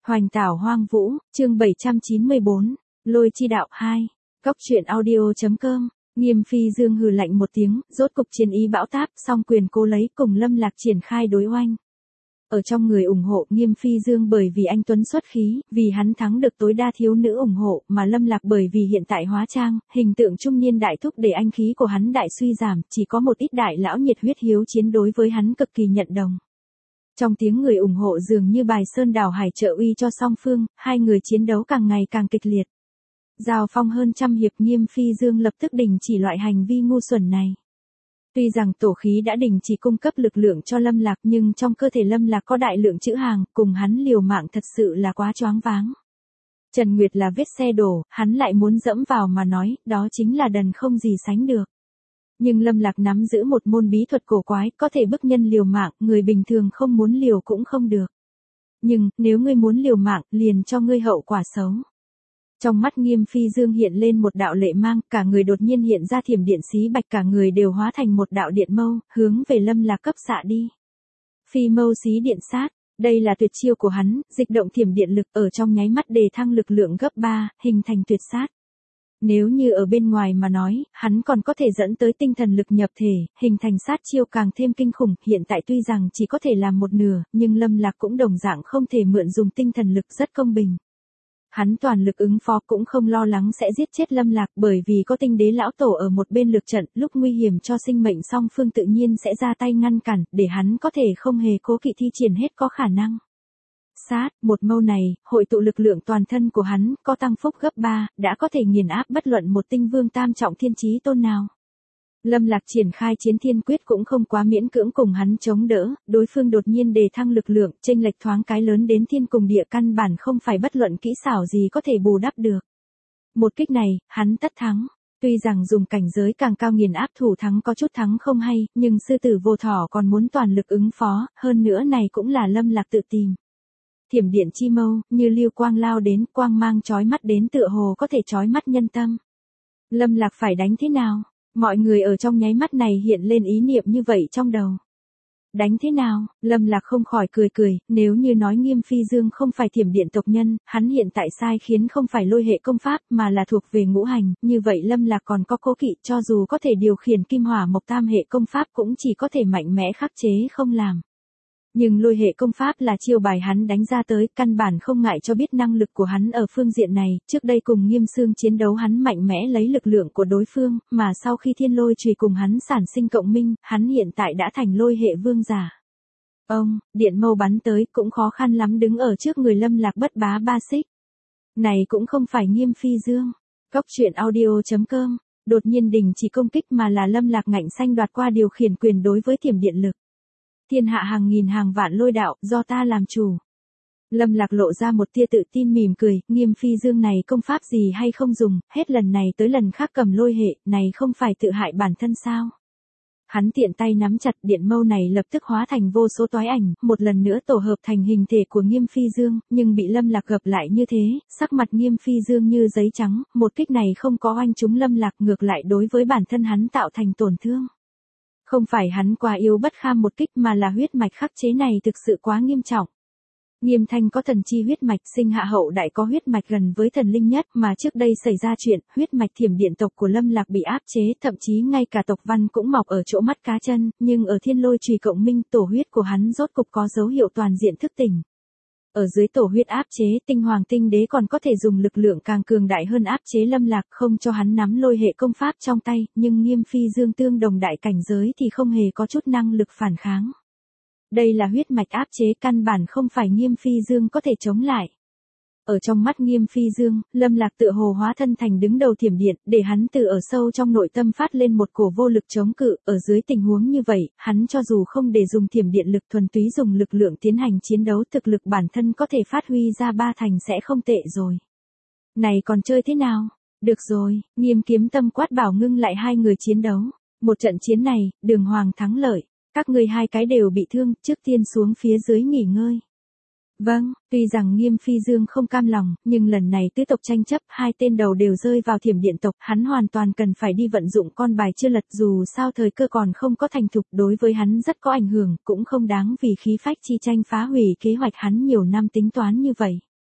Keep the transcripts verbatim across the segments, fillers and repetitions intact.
Hoành tảo hoang vũ, chương bảy trăm chín mươi bốn, Lôi chi đạo hai. Cóc truyện audio.com. Nghiêm Phi Dương hừ lạnh một tiếng, rốt cục chiến ý bão táp, song quyền cố lấy cùng Lâm Lạc triển khai đối oanh. Ở trong người ủng hộ Nghiêm Phi Dương bởi vì anh tuấn xuất khí, vì hắn thắng được tối đa thiếu nữ ủng hộ, mà Lâm Lạc bởi vì hiện tại hóa trang, hình tượng trung niên đại thúc để anh khí của hắn đại suy giảm, chỉ có một ít đại lão nhiệt huyết hiếu chiến đối với hắn cực kỳ nhận đồng. Trong tiếng người ủng hộ dường như bài sơn đảo hải trợ uy cho song phương, hai người chiến đấu càng ngày càng kịch liệt. Giao phong hơn trăm hiệp, Nghiêm Phi Dương lập tức đình chỉ loại hành vi ngu xuẩn này. Tuy rằng tổ khí đã đình chỉ cung cấp lực lượng cho Lâm Lạc nhưng trong cơ thể Lâm Lạc có đại lượng trữ hàng, cùng hắn liều mạng thật sự là quá choáng váng. Trần Nguyệt là vết xe đổ, hắn lại muốn dẫm vào mà nói, đó chính là đần không gì sánh được. Nhưng Lâm Lạc nắm giữ một môn bí thuật cổ quái, có thể bức nhân liều mạng, người bình thường không muốn liều cũng không được. Nhưng, nếu ngươi muốn liều mạng, liền cho ngươi hậu quả xấu. Trong mắt Nghiêm Phi Dương hiện lên một đạo lệ mang, cả người đột nhiên hiện ra thiểm điện xí bạch, cả người đều hóa thành một đạo điện mâu, hướng về Lâm Lạc cấp xạ đi. Phi mâu xí điện sát, đây là tuyệt chiêu của hắn, dịch động thiểm điện lực ở trong nháy mắt đề thăng lực lượng gấp ba, hình thành tuyệt sát. Nếu như ở bên ngoài mà nói, hắn còn có thể dẫn tới tinh thần lực nhập thể, hình thành sát chiêu càng thêm kinh khủng, hiện tại tuy rằng chỉ có thể làm một nửa, nhưng Lâm Lạc cũng đồng dạng không thể mượn dùng tinh thần lực, rất công bình. Hắn toàn lực ứng phó cũng không lo lắng sẽ giết chết Lâm Lạc bởi vì có tinh đế lão tổ ở một bên lực trận, lúc nguy hiểm cho sinh mệnh song phương tự nhiên sẽ ra tay ngăn cản, để hắn có thể không hề cố kỵ thi triển hết có khả năng. Sát, một mâu này, hội tụ lực lượng toàn thân của hắn, có tăng phúc gấp ba, đã có thể nghiền áp bất luận một tinh vương tam trọng thiên chí tôn nào. Lâm Lạc triển khai chiến thiên quyết cũng không quá miễn cưỡng cùng hắn chống đỡ, đối phương đột nhiên đề thăng lực lượng, chênh lệch thoáng cái lớn đến thiên cùng địa, căn bản không phải bất luận kỹ xảo gì có thể bù đắp được. Một kích này, hắn tất thắng. Tuy rằng dùng cảnh giới càng cao nghiền áp thủ thắng có chút thắng không hay, nhưng sư tử vô thỏ còn muốn toàn lực ứng phó, hơn nữa này cũng là Lâm Lạc tự tìm. Thiểm điện chi mâu, như lưu quang lao đến, quang mang chói mắt đến tựa hồ có thể chói mắt nhân tâm. Lâm Lạc phải đánh thế nào? Mọi người ở trong nháy mắt này hiện lên ý niệm như vậy trong đầu. Đánh thế nào? Lâm Lạc không khỏi cười cười, nếu như nói Nghiêm Phi Dương không phải thiểm điện tộc nhân, hắn hiện tại sai khiến không phải lôi hệ công pháp mà là thuộc về ngũ hành, như vậy Lâm Lạc còn có cố kỵ, cho dù có thể điều khiển kim hỏa mộc tam hệ công pháp cũng chỉ có thể mạnh mẽ khắc chế không làm. Nhưng lôi hệ công pháp là chiêu bài hắn đánh ra tới, căn bản không ngại cho biết năng lực của hắn ở phương diện này, trước đây cùng Nghiêm Xương chiến đấu hắn mạnh mẽ lấy lực lượng của đối phương, mà sau khi thiên lôi chùy cùng hắn sản sinh cộng minh, hắn hiện tại đã thành lôi hệ vương giả. Ông, điện mâu bắn tới cũng khó khăn lắm đứng ở trước người Lâm Lạc bất bá ba xích. Này cũng không phải Nghiêm Phi Dương. Cóc truyện audio.com, đột nhiên đình chỉ công kích mà là Lâm Lạc ngạnh xanh đoạt qua điều khiển quyền đối với thiểm điện lực. Thiên hạ hàng nghìn hàng vạn lôi đạo, do ta làm chủ. Lâm Lạc lộ ra một tia tự tin mỉm cười, Nghiêm Phi Dương này công pháp gì hay không dùng, hết lần này tới lần khác cầm lôi hệ, này không phải tự hại bản thân sao. Hắn tiện tay nắm chặt điện mâu này lập tức hóa thành vô số toái ảnh, một lần nữa tổ hợp thành hình thể của Nghiêm Phi Dương, nhưng bị Lâm Lạc gập lại như thế, sắc mặt Nghiêm Phi Dương như giấy trắng, một kích này không có oanh trúng Lâm Lạc, ngược lại đối với bản thân hắn tạo thành tổn thương. Không phải hắn quá yếu bất kham một kích mà là huyết mạch khắc chế này thực sự quá nghiêm trọng. Nghiêm Thanh có thần chi huyết mạch, sinh hạ hậu đại có huyết mạch gần với thần linh nhất, mà trước đây xảy ra chuyện, huyết mạch thiểm điện tộc của Lâm Lạc bị áp chế, thậm chí ngay cả tộc văn cũng mọc ở chỗ mắt cá chân, nhưng ở thiên lôi chùy cộng minh, tổ huyết của hắn rốt cục có dấu hiệu toàn diện thức tỉnh. Ở dưới tổ huyết áp chế, tinh hoàng tinh đế còn có thể dùng lực lượng càng cường đại hơn áp chế Lâm Lạc, không cho hắn nắm lôi hệ công pháp trong tay, nhưng Nghiêm Phi Dương tương đồng đại cảnh giới thì không hề có chút năng lực phản kháng. Đây là huyết mạch áp chế, căn bản không phải Nghiêm Phi Dương có thể chống lại. Ở trong mắt Nghiêm Phi Dương, Lâm Lạc tựa hồ hóa thân thành đứng đầu thiểm điện, để hắn từ ở sâu trong nội tâm phát lên một cổ vô lực chống cự, ở dưới tình huống như vậy, hắn cho dù không để dùng thiểm điện lực thuần túy dùng lực lượng tiến hành chiến đấu, thực lực bản thân có thể phát huy ra ba thành sẽ không tệ rồi. Này còn chơi thế nào? Được rồi, Nghiêm Kiếm Tâm quát bảo ngưng lại hai người chiến đấu. Một trận chiến này, Đường Hoàng thắng lợi, các ngươi hai cái đều bị thương, trước tiên xuống phía dưới nghỉ ngơi. Vâng, tuy rằng Nghiêm Phi Dương không cam lòng, nhưng lần này tứ tộc tranh chấp, hai tên đầu đều rơi vào thiểm điện tộc, hắn hoàn toàn cần phải đi vận dụng con bài chưa lật, dù sao thời cơ còn không có thành thục, đối với hắn rất có ảnh hưởng, cũng không đáng vì khí phách chi tranh phá hủy kế hoạch hắn nhiều năm tính toán như vậy.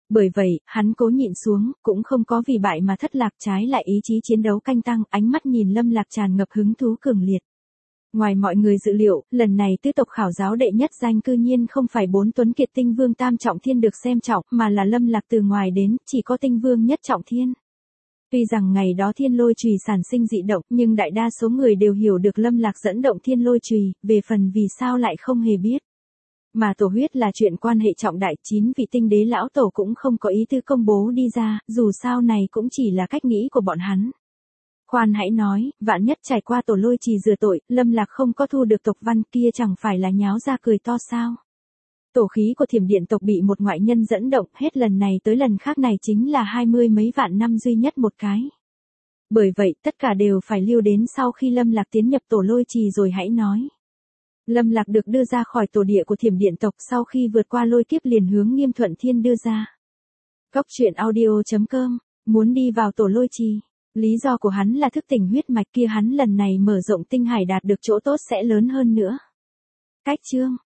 Bởi vậy, hắn cố nhịn xuống, cũng không có vì bại mà thất lạc, trái lại ý chí chiến đấu canh tăng, ánh mắt nhìn Lâm Lạc tràn ngập hứng thú cường liệt. Ngoài mọi người dự liệu, lần này tứ tộc khảo giáo đệ nhất danh cư nhiên không phải bốn tuấn kiệt tinh vương tam trọng thiên được xem trọng, mà là Lâm Lạc từ ngoài đến, chỉ có tinh vương nhất trọng thiên. Tuy rằng ngày đó thiên lôi chùy sản sinh dị động, nhưng đại đa số người đều hiểu được Lâm Lạc dẫn động thiên lôi chùy, về phần vì sao lại không hề biết. Mà tổ huyết là chuyện quan hệ trọng đại, chín vị tinh đế lão tổ cũng không có ý tư công bố đi ra, dù sao này cũng chỉ là cách nghĩ của bọn hắn. Khoan hãy nói, vạn nhất trải qua tổ lôi trì rửa tội, Lâm Lạc không có thu được tộc văn kia chẳng phải là nháo ra cười to sao. Tổ khí của Thiểm Điện tộc bị một ngoại nhân dẫn động, hết lần này tới lần khác này chính là hai mươi mấy vạn năm duy nhất một cái. Bởi vậy, tất cả đều phải lưu đến sau khi Lâm Lạc tiến nhập tổ lôi trì rồi hãy nói. Lâm Lạc được đưa ra khỏi tổ địa của Thiểm Điện tộc sau khi vượt qua lôi kiếp liền hướng Nghiêm Thuận Thiên đưa ra. Cốc truyện audio chấm com, muốn đi vào tổ lôi trì. Lý do của hắn là thức tỉnh huyết mạch kia, hắn lần này mở rộng tinh hải đạt được chỗ tốt sẽ lớn hơn nữa. Cách chương